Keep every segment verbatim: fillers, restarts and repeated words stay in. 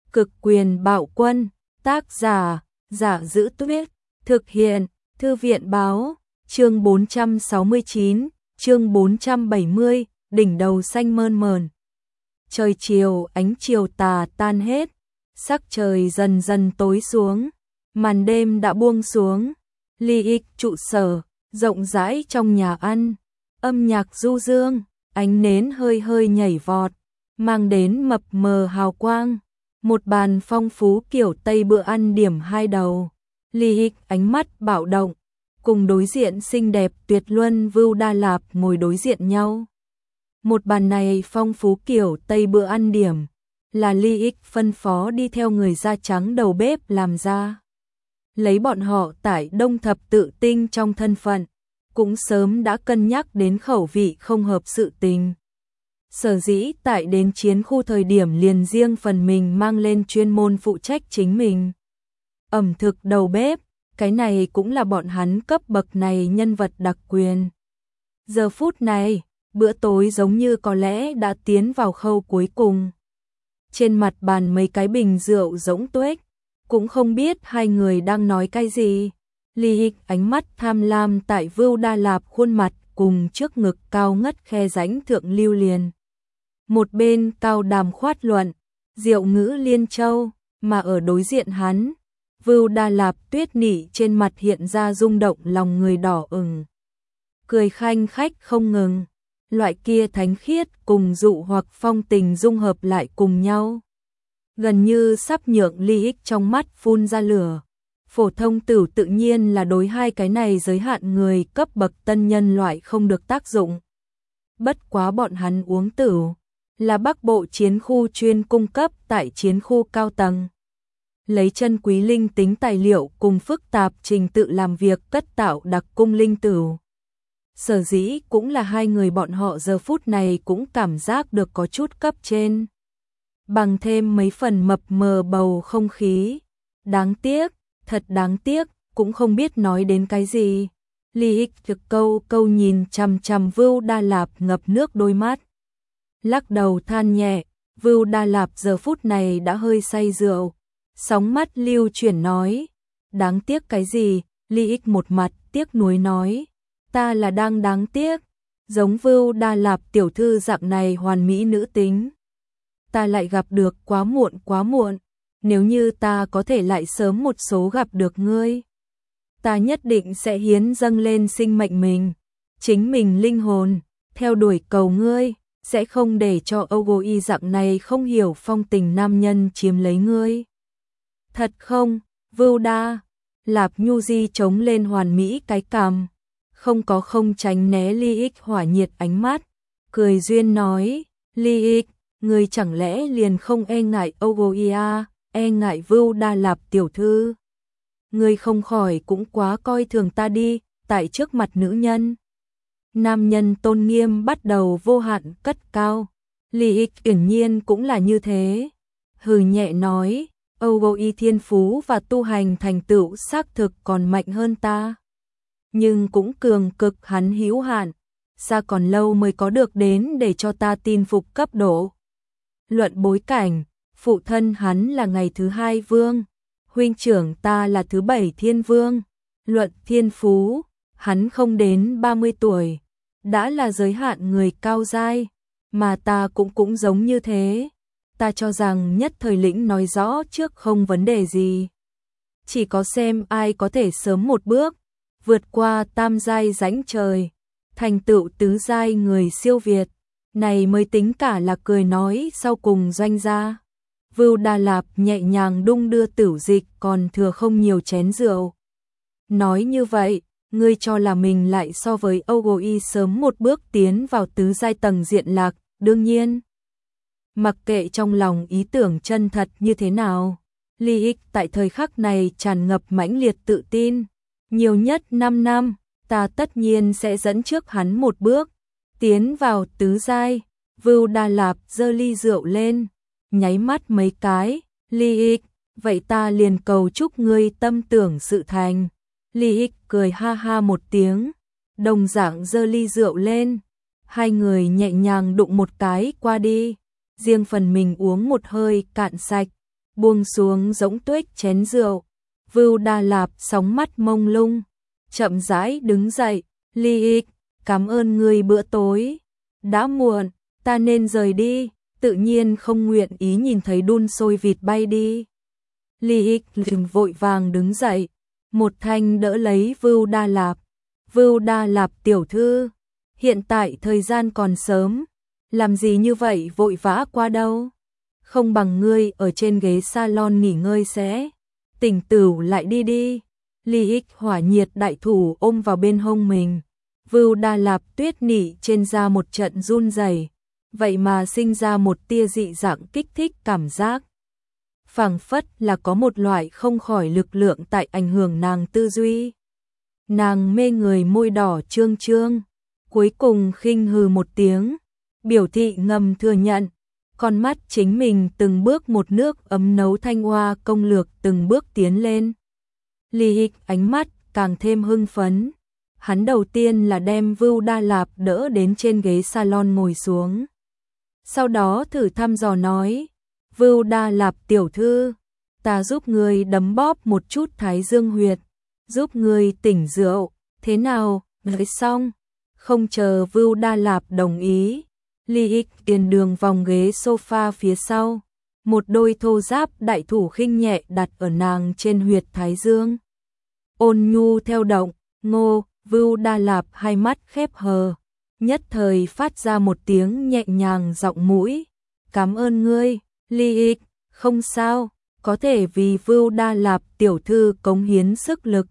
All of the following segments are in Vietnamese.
Cực quyền bạo quân, tác giả, Giả Giữ Tuyết, thực hiện, Thư viện báo, chương bốn trăm sáu mươi chín, chương bốn trăm bảy mươi, đỉnh đầu xanh mơn mờn. Trời chiều, ánh chiều tà tan hết, sắc trời dần dần tối xuống, màn đêm đã buông xuống. Ly ích trụ sở, rộng rãi trong nhà ăn, âm nhạc du dương, ánh nến hơi hơi nhảy vọt, mang đến mập mờ hào quang. Một bàn phong phú kiểu Tây bữa ăn điểm hai đầu. Ly ích ánh mắt bạo động, cùng đối diện xinh đẹp tuyệt luân Vưu Đa Lạp ngồi đối diện nhau. Một bàn này phong phú kiểu Tây bữa ăn điểm, là Ly ích phân phó đi theo người da trắng đầu bếp làm ra. Lấy bọn họ tải đông thập tự tinh trong thân phận, cũng sớm đã cân nhắc đến khẩu vị không hợp sự tình. Sở dĩ tại đến chiến khu thời điểm liền riêng phần mình mang lên chuyên môn phụ trách chính mình. Ẩm thực đầu bếp, cái này cũng là bọn hắn cấp bậc này nhân vật đặc quyền. Giờ phút này, bữa tối giống như có lẽ đã tiến vào khâu cuối cùng. Trên mặt bàn mấy cái bình rượu rỗng tuếch, cũng không biết hai người đang nói cái gì. Ly ích ánh mắt tham lam tại Vưu Đa Lạp khuôn mặt cùng trước ngực cao ngất khe rãnh thượng lưu liền. Một bên cao đàm khoát luận, diệu ngữ liên châu, mà ở đối diện hắn, Vưu Đa Lạp tuyết nị trên mặt hiện ra rung động lòng người đỏ ửng. Cười khanh khách không ngừng, loại kia thánh khiết cùng dụ hoặc phong tình dung hợp lại cùng nhau. Gần như sắp nhượng Ly ích trong mắt phun ra lửa. Phổ thông tửu tự nhiên là đối hai cái này giới hạn người cấp bậc tân nhân loại không được tác dụng. Bất quá bọn hắn uống tửu, là Bắc Bộ chiến khu chuyên cung cấp tại chiến khu cao tầng. Lấy chân quý linh tính tài liệu cùng phức tạp trình tự làm việc cất tạo đặc cung linh tửu. Sở dĩ cũng là hai người bọn họ giờ phút này cũng cảm giác được có chút cấp trên. Bằng thêm mấy phần mập mờ bầu không khí. Đáng tiếc, thật đáng tiếc, cũng không biết nói đến cái gì. Ly ích thực câu câu nhìn chằm chằm Vưu Đa Lạp ngập nước đôi mắt. Lắc đầu than nhẹ, Vưu Đa Lạp giờ phút này đã hơi say rượu. Sóng mắt lưu chuyển nói, đáng tiếc cái gì? Ly ích một mặt tiếc nuối nói, ta là đang đáng tiếc, giống Vưu Đa Lạp tiểu thư dạng này hoàn mỹ nữ tính. Ta lại gặp được quá muộn quá muộn, nếu như ta có thể lại sớm một số gặp được ngươi, ta nhất định sẽ hiến dâng lên sinh mệnh mình, chính mình linh hồn, theo đuổi cầu ngươi, sẽ không để cho Ogoi dạng này không hiểu phong tình nam nhân chiếm lấy ngươi. Thật không? Vưu Đa Lạp nhu di chống lên hoàn mỹ cái cằm, không có không tránh né Ly ích hỏa nhiệt ánh mắt, cười duyên nói, Ly ích, ngươi chẳng lẽ liền không e ngại Ogoi à, e ngại Vưu Đa Lạp tiểu thư? Ngươi không khỏi cũng quá coi thường ta đi, tại trước mặt nữ nhân. Nam nhân tôn nghiêm bắt đầu vô hạn cất cao. Ly ích hiển nhiên cũng là như thế. Hừ nhẹ nói, Ogoi thiên phú và tu hành thành tựu xác thực còn mạnh hơn ta. Nhưng cũng cường cực hắn hữu hạn, xa còn lâu mới có được đến để cho ta tin phục cấp độ. Luận bối cảnh, phụ thân hắn là ngày thứ hai vương, huynh trưởng ta là thứ bảy thiên vương. Luận thiên phú, hắn không đến ba mươi tuổi, đã là giới hạn người cao giai, mà ta cũng cũng giống như thế. Ta cho rằng nhất thời lĩnh nói rõ trước không vấn đề gì. Chỉ có xem ai có thể sớm một bước, vượt qua tam giai rãnh trời, thành tựu tứ giai người siêu việt, này mới tính cả là cười nói sau cùng doanh gia. Vưu Đa Lạp nhẹ nhàng đung đưa tửu dịch còn thừa không nhiều chén rượu. Nói như vậy, ngươi cho là mình lại so với Ogoi sớm một bước tiến vào tứ giai tầng diện lạc, đương nhiên. Mặc kệ trong lòng ý tưởng chân thật như thế nào, Ly ích tại thời khắc này tràn ngập mãnh liệt tự tin. Nhiều nhất năm năm, ta tất nhiên sẽ dẫn trước hắn một bước, tiến vào tứ giai. Vưu Đa Lạp giơ ly rượu lên, nháy mắt mấy cái, Ly ích, vậy ta liền cầu chúc ngươi tâm tưởng sự thành. Ly ích cười ha ha một tiếng, đồng dạng giơ ly rượu lên, hai người nhẹ nhàng đụng một cái qua đi, riêng phần mình uống một hơi cạn sạch, buông xuống rỗng tuếch chén rượu. Vưu Đa Lạp sóng mắt mông lung, chậm rãi đứng dậy, Ly Ích, cảm ơn ngươi bữa tối. Đã muộn, ta nên rời đi, tự nhiên không nguyện ý nhìn thấy đun sôi vịt bay đi. Ly Ích vội vàng đứng dậy, một thanh đỡ lấy Vưu Đa Lạp. Vưu Đa Lạp tiểu thư, hiện tại thời gian còn sớm, làm gì như vậy vội vã qua đâu. Không bằng ngươi ở trên ghế salon nghỉ ngơi sẽ, tỉnh tửu lại đi đi. Ly Ích hỏa nhiệt đại thủ ôm vào bên hông mình. Vưu Đa Lạp tuyết nị trên da một trận run rẩy, vậy mà sinh ra một tia dị dạng kích thích cảm giác. Phảng phất là có một loại không khỏi lực lượng tại ảnh hưởng nàng tư duy. Nàng mê người môi đỏ trương trương, cuối cùng khinh hừ một tiếng, biểu thị ngầm thừa nhận, con mắt chính mình từng bước một nước ấm nấu thanh hoa công lược từng bước tiến lên. Ly Ích ánh mắt càng thêm hưng phấn. Hắn đầu tiên là đem Vưu Đa Lạp đỡ đến trên ghế salon ngồi xuống. Sau đó thử thăm dò nói, Vưu Đa Lạp tiểu thư, ta giúp người đấm bóp một chút thái dương huyệt, giúp người tỉnh rượu, thế nào? Nói xong, không chờ Vưu Đa Lạp đồng ý, Ly Ích tiền đường vòng ghế sofa phía sau, một đôi thô giáp đại thủ khinh nhẹ đặt ở nàng trên huyệt thái dương. Ôn nhu theo động, ngô, Vưu Đa Lạp hai mắt khép hờ, nhất thời phát ra một tiếng nhẹ nhàng giọng mũi, cảm ơn ngươi, Ly Ích, không sao, có thể vì Vưu Đa Lạp tiểu thư cống hiến sức lực.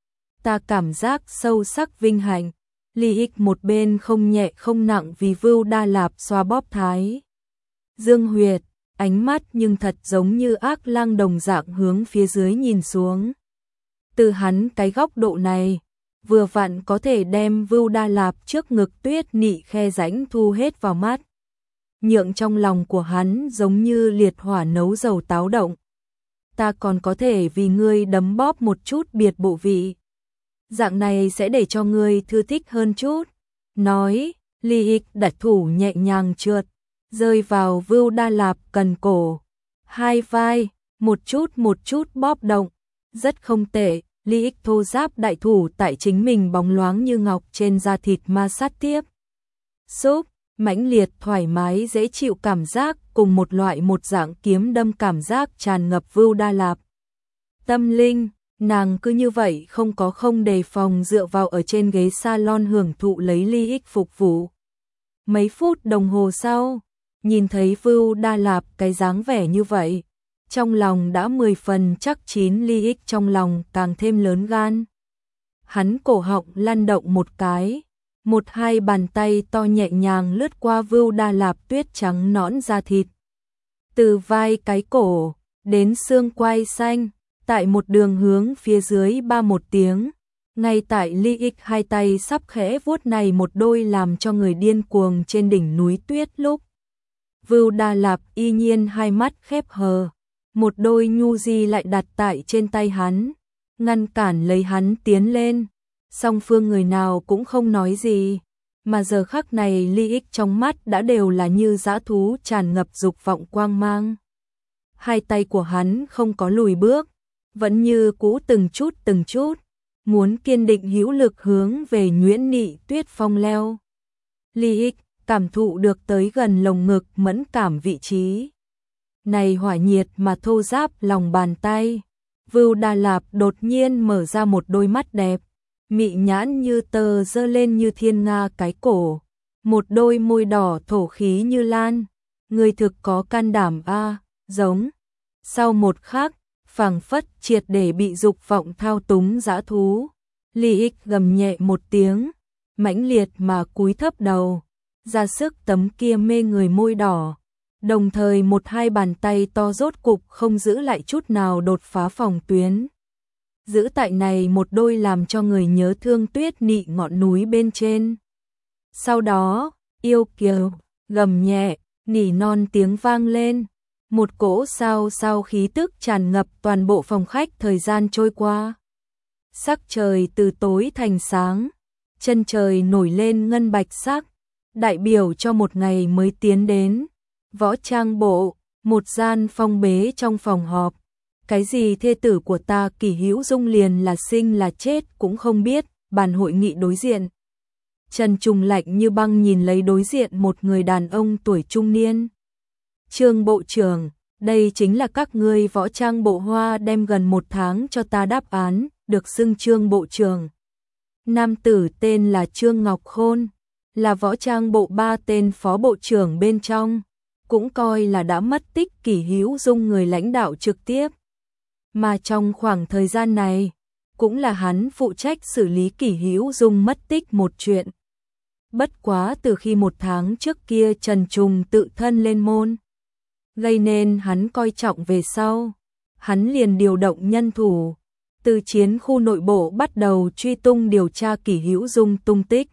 Ta cảm giác sâu sắc vinh hạnh. Ly Ích một bên không nhẹ không nặng vì Vưu Đa Lạp xoa bóp thái dương huyệt, ánh mắt nhưng thật giống như ác lang đồng dạng hướng phía dưới nhìn xuống. Từ hắn cái góc độ này, vừa vặn có thể đem Vưu Đa Lạp trước ngực tuyết nị khe rãnh thu hết vào mắt. Nhượng trong lòng của hắn giống như liệt hỏa nấu dầu táo động. Ta còn có thể vì ngươi đấm bóp một chút biệt bộ vị. Dạng này sẽ để cho ngươi thư thích hơn chút. Nói, Ly Ích đặt thủ nhẹ nhàng trượt, rơi vào Vưu Đa Lạp cần cổ. Hai vai, một chút một chút bóp động. Rất không tệ, Ly Ích thô giáp đại thủ tại chính mình bóng loáng như ngọc trên da thịt ma sát tiếp. Xúc, mãnh liệt thoải mái dễ chịu cảm giác cùng một loại một dạng kiếm đâm cảm giác tràn ngập Vưu Đa Lạp. Tâm linh, nàng cứ như vậy không có không đề phòng dựa vào ở trên ghế salon hưởng thụ lấy Ly Ích phục vụ. Mấy phút đồng hồ sau, nhìn thấy Vưu Đa Lạp cái dáng vẻ như vậy, trong lòng đã mười phần chắc chín. Ly Ích trong lòng càng thêm lớn gan. Hắn cổ họng lăn động một cái, một hai bàn tay to nhẹ nhàng lướt qua Vưu Đa Lạp tuyết trắng nõn da thịt. Từ vai cái cổ đến xương quai xanh, tại một đường hướng phía dưới ba một tiếng, ngay tại Ly Ích hai tay sắp khẽ vuốt này một đôi làm cho người điên cuồng trên đỉnh núi tuyết lúc. Vưu Đa Lạp y nhiên hai mắt khép hờ, một đôi nhu di lại đặt tại trên tay hắn, ngăn cản lấy hắn tiến lên. Song phương người nào cũng không nói gì, mà giờ khắc này Ly Ích trong mắt đã đều là như dã thú tràn ngập dục vọng quang mang. Hai tay của hắn không có lùi bước, vẫn như cũ từng chút từng chút, muốn kiên định hữu lực hướng về nhuyễn nị tuyết phong leo. Ly Ích cảm thụ được tới gần lồng ngực mẫn cảm vị trí. Này hỏa nhiệt mà thô ráp lòng bàn tay, Vưu Đa Lạp đột nhiên mở ra một đôi mắt đẹp, mị nhãn như tơ dơ lên như thiên nga cái cổ, một đôi môi đỏ thổ khí như lan, người thực có can đảm a, giống. Sau một khắc, phảng phất triệt để bị dục vọng thao túng dã thú, Ly Ích gầm nhẹ một tiếng, mãnh liệt mà cúi thấp đầu, ra sức tấm kia mê người môi đỏ. Đồng thời một hai bàn tay to rốt cục không giữ lại chút nào đột phá phòng tuyến. Giữ tại này một đôi làm cho người nhớ thương tuyết nị ngọn núi bên trên. Sau đó, yêu kiều, gầm nhẹ, nỉ non tiếng vang lên. Một cỗ sao sao khí tức tràn ngập toàn bộ phòng khách. Thời gian trôi qua. Sắc trời từ tối thành sáng. Chân trời nổi lên ngân bạch sắc, đại biểu cho một ngày mới tiến đến. Võ trang bộ, Một gian phong bế trong phòng họp. Cái gì thê tử của ta Kỷ Hữu Dung liền là sinh là chết cũng không biết, bàn hội nghị đối diện. Trần Trùng lạnh như băng nhìn lấy đối diện một người đàn ông tuổi trung niên. Trương Bộ trưởng, đây chính là các ngươi Võ Trang Bộ Hoa đem gần một tháng cho ta đáp án, được xưng Trương Bộ trưởng. Nam tử tên là Trương Ngọc Khôn, là Võ Trang Bộ ba tên phó bộ trưởng bên trong, cũng coi là đã mất tích Kỷ Hữu Dung người lãnh đạo trực tiếp. Mà trong khoảng thời gian này, cũng là hắn phụ trách xử lý Kỷ Hữu Dung mất tích một chuyện. Bất quá từ khi một tháng trước kia Trần Trùng tự thân lên môn, gây nên hắn coi trọng về sau, hắn liền điều động nhân thủ, từ chiến khu nội bộ bắt đầu truy tung điều tra Kỷ Hữu Dung tung tích.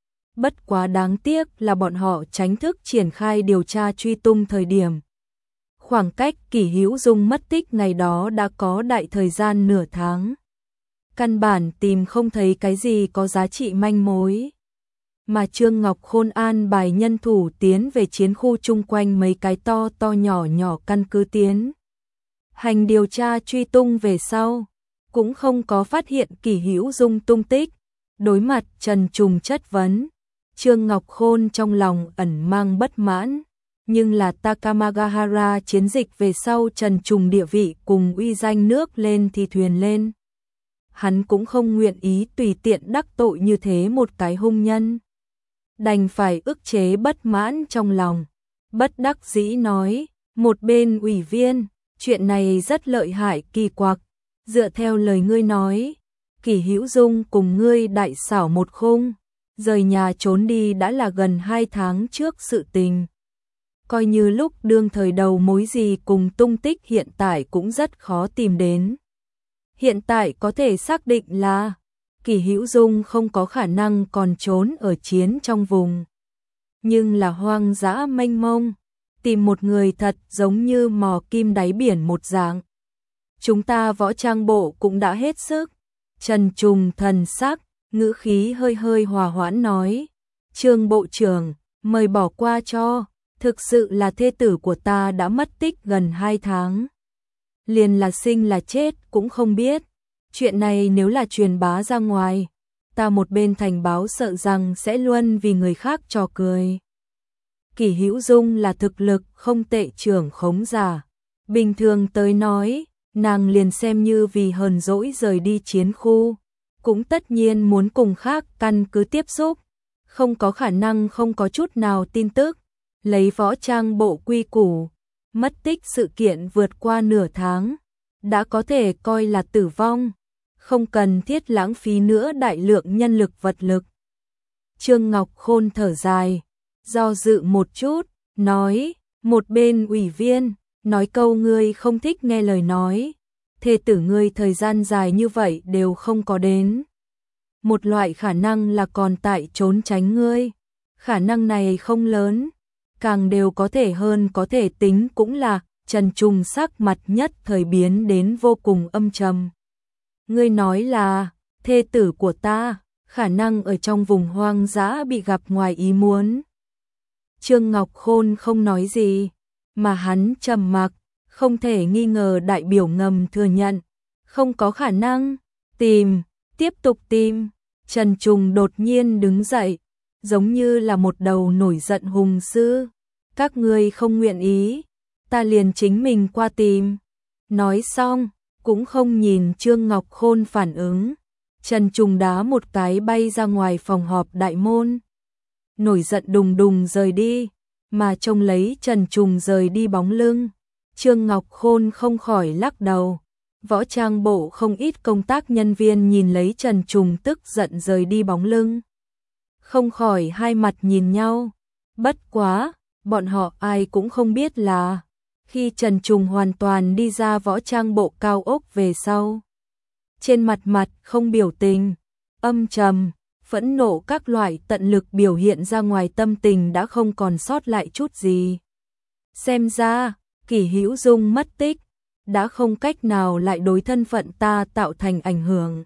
Bất quá đáng tiếc là bọn họ tránh thức triển khai điều tra truy tung thời điểm. Khoảng cách Kỷ Hữu Dung mất tích ngày đó đã có đại thời gian nửa tháng. Căn bản tìm không thấy cái gì có giá trị manh mối. Mà Trương Ngọc Khôn an bài nhân thủ tiến về chiến khu chung quanh mấy cái to to nhỏ nhỏ căn cứ tiến hành điều tra truy tung về sau, cũng không có phát hiện Kỷ Hữu Dung tung tích. Đối mặt Trần Trùng chất vấn, Trương Ngọc Khôn trong lòng ẩn mang bất mãn, nhưng là Takamagahara chiến dịch về sau Trần Trùng địa vị cùng uy danh nước lên thì thuyền lên. Hắn cũng không nguyện ý tùy tiện đắc tội như thế một cái hung nhân. Đành phải ức chế bất mãn trong lòng, bất đắc dĩ nói, một bên ủy viên, chuyện này rất lợi hại kỳ quặc, dựa theo lời ngươi nói, Kỷ Hữu Dung cùng ngươi đại xảo một khung, rời nhà trốn đi đã là gần hai tháng trước sự tình. Coi như lúc đương thời đầu mối gì cùng tung tích hiện tại cũng rất khó tìm đến. Hiện tại có thể xác định là Kỷ Hữu Dung không có khả năng còn trốn ở chiến trong vùng. Nhưng là hoang dã mênh mông, tìm một người thật giống như mò kim đáy biển một dạng. Chúng ta Võ Trang Bộ cũng đã hết sức. Trần Trùng thần sắc, ngữ khí hơi hơi hòa hoãn nói, Trương Bộ trưởng, mời bỏ qua cho, thực sự là thê tử của ta đã mất tích gần hai tháng. Liền là sinh là chết cũng không biết. Chuyện này nếu là truyền bá ra ngoài, ta một bên thành báo sợ rằng sẽ luôn vì người khác trò cười. Kỷ Hữu Dung là thực lực không tệ trưởng khống giả. Bình thường tới nói, nàng liền xem như vì hờn dỗi rời đi chiến khu, cũng tất nhiên muốn cùng khác căn cứ tiếp xúc, không có khả năng không có chút nào tin tức. Lấy Võ Trang Bộ quy củ, mất tích sự kiện vượt qua nửa tháng, đã có thể coi là tử vong, không cần thiết lãng phí nữa đại lượng nhân lực vật lực. Trương Ngọc Khôn thở dài, do dự một chút, nói, một bên ủy viên, nói câu ngươi không thích nghe lời nói, thê tử ngươi thời gian dài như vậy đều không có đến. Một loại khả năng là còn tại trốn tránh ngươi, khả năng này không lớn, càng đều có thể hơn có thể tính cũng là. Trần Trùng sắc mặt nhất thời biến đến vô cùng âm trầm. Ngươi nói là, thê tử của ta, khả năng ở trong vùng hoang dã bị gặp ngoài ý muốn. Trương Ngọc Khôn không nói gì, mà hắn trầm mặc, không thể nghi ngờ đại biểu ngầm thừa nhận. Không có khả năng, tìm, tiếp tục tìm. Trần Trùng đột nhiên đứng dậy, giống như là một đầu nổi giận hùng sư. Các ngươi không nguyện ý, ta liền chính mình qua tìm. Nói xong, cũng không nhìn Trương Ngọc Khôn phản ứng. Trần Trùng đá một cái bay ra ngoài phòng họp đại môn. Nổi giận đùng đùng rời đi, mà trông lấy Trần Trùng rời đi bóng lưng. Trương Ngọc Khôn không khỏi lắc đầu. Võ Trang Bộ không ít công tác nhân viên nhìn lấy Trần Trùng tức giận rời đi bóng lưng. Không khỏi hai mặt nhìn nhau. Bất quá, bọn họ ai cũng không biết là khi Trần Trùng hoàn toàn đi ra Võ Trang Bộ cao ốc về sau, trên mặt mặt không biểu tình, âm trầm, phẫn nộ các loại tận lực biểu hiện ra ngoài tâm tình đã không còn sót lại chút gì. Xem ra, Kỷ Hữu Dung mất tích, đã không cách nào lại đối thân phận ta tạo thành ảnh hưởng.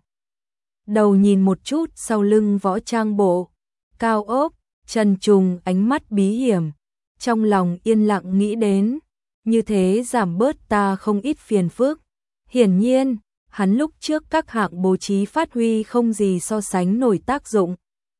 Đầu nhìn một chút sau lưng Võ Trang Bộ, cao ốc, Trần Trùng ánh mắt bí hiểm, trong lòng yên lặng nghĩ đến, như thế giảm bớt ta không ít phiền phức. Hiển nhiên, hắn lúc trước các hạng bố trí phát huy không gì so sánh nổi tác dụng.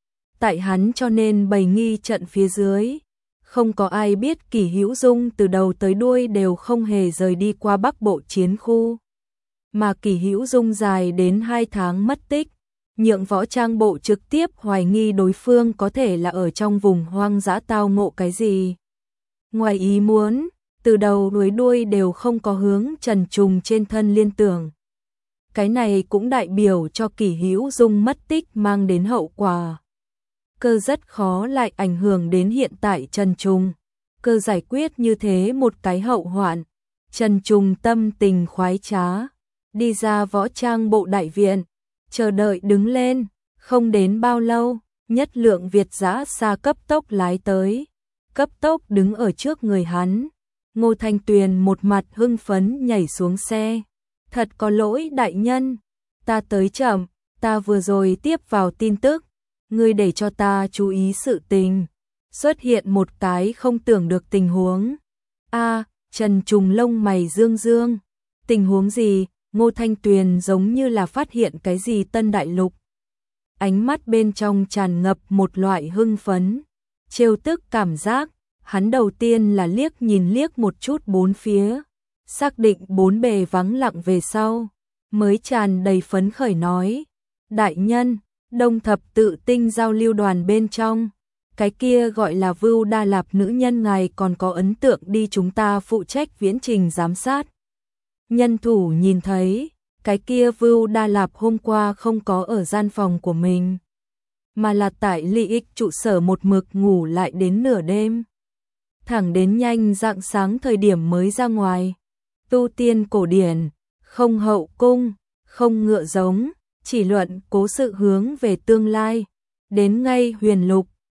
Tại hắn cho nên bày nghi trận phía dưới, không có ai biết Kỷ Hữu Dung từ đầu tới đuôi đều không hề rời đi qua Bắc Bộ chiến khu. Mà Kỷ Hữu Dung dài đến hai tháng mất tích, nhượng Võ Trang Bộ trực tiếp hoài nghi đối phương có thể là ở trong vùng hoang dã tao ngộ cái gì. Ngoài ý muốn, từ đầu đuôi đuôi đều không có hướng Trần Trùng trên thân liên tưởng. Cái này cũng đại biểu cho Kỷ Hữu Dung mất tích mang đến hậu quả. Cơ rất khó lại ảnh hưởng đến hiện tại Trần Trùng. Cơ giải quyết như thế một cái hậu hoạn. Trần Trùng tâm tình khoái trá, đi ra Võ Trang Bộ đại viện, chờ đợi đứng lên, không đến bao lâu, nhất lượng Việt dã xa cấp tốc lái tới, cấp tốc đứng ở trước người hắn. Ngô Thanh Tuyền một mặt hưng phấn nhảy xuống xe. Thật có lỗi đại nhân, ta tới chậm, ta vừa rồi tiếp vào tin tức, ngươi để cho ta chú ý sự tình. Xuất hiện một cái không tưởng được tình huống. A, Trần Trùng lông mày dương dương. Tình huống gì? Ngô Thanh Tuyền giống như là phát hiện cái gì tân đại lục. Ánh mắt bên trong tràn ngập một loại hưng phấn, trêu tức cảm giác. Hắn đầu tiên là liếc nhìn liếc một chút bốn phía, xác định bốn bề vắng lặng về sau, mới tràn đầy phấn khởi nói: đại nhân, Đông Thập Tự Tinh giao lưu đoàn bên trong, cái kia gọi là Vưu Đa Lạp nữ nhân ngài còn có ấn tượng đi, chúng ta phụ trách viễn trình giám sát. Nhân thủ nhìn thấy, cái kia Vưu Đa Lạp hôm qua không có ở gian phòng của mình, mà là tại利Ích trụ sở một mực ngủ lại đến nửa đêm. Thẳng đến nhanh rạng sáng thời điểm mới ra ngoài. Tu tiên cổ điển, không hậu cung, không ngựa giống, chỉ luận cố sự hướng về tương lai. Đến ngay huyền lục,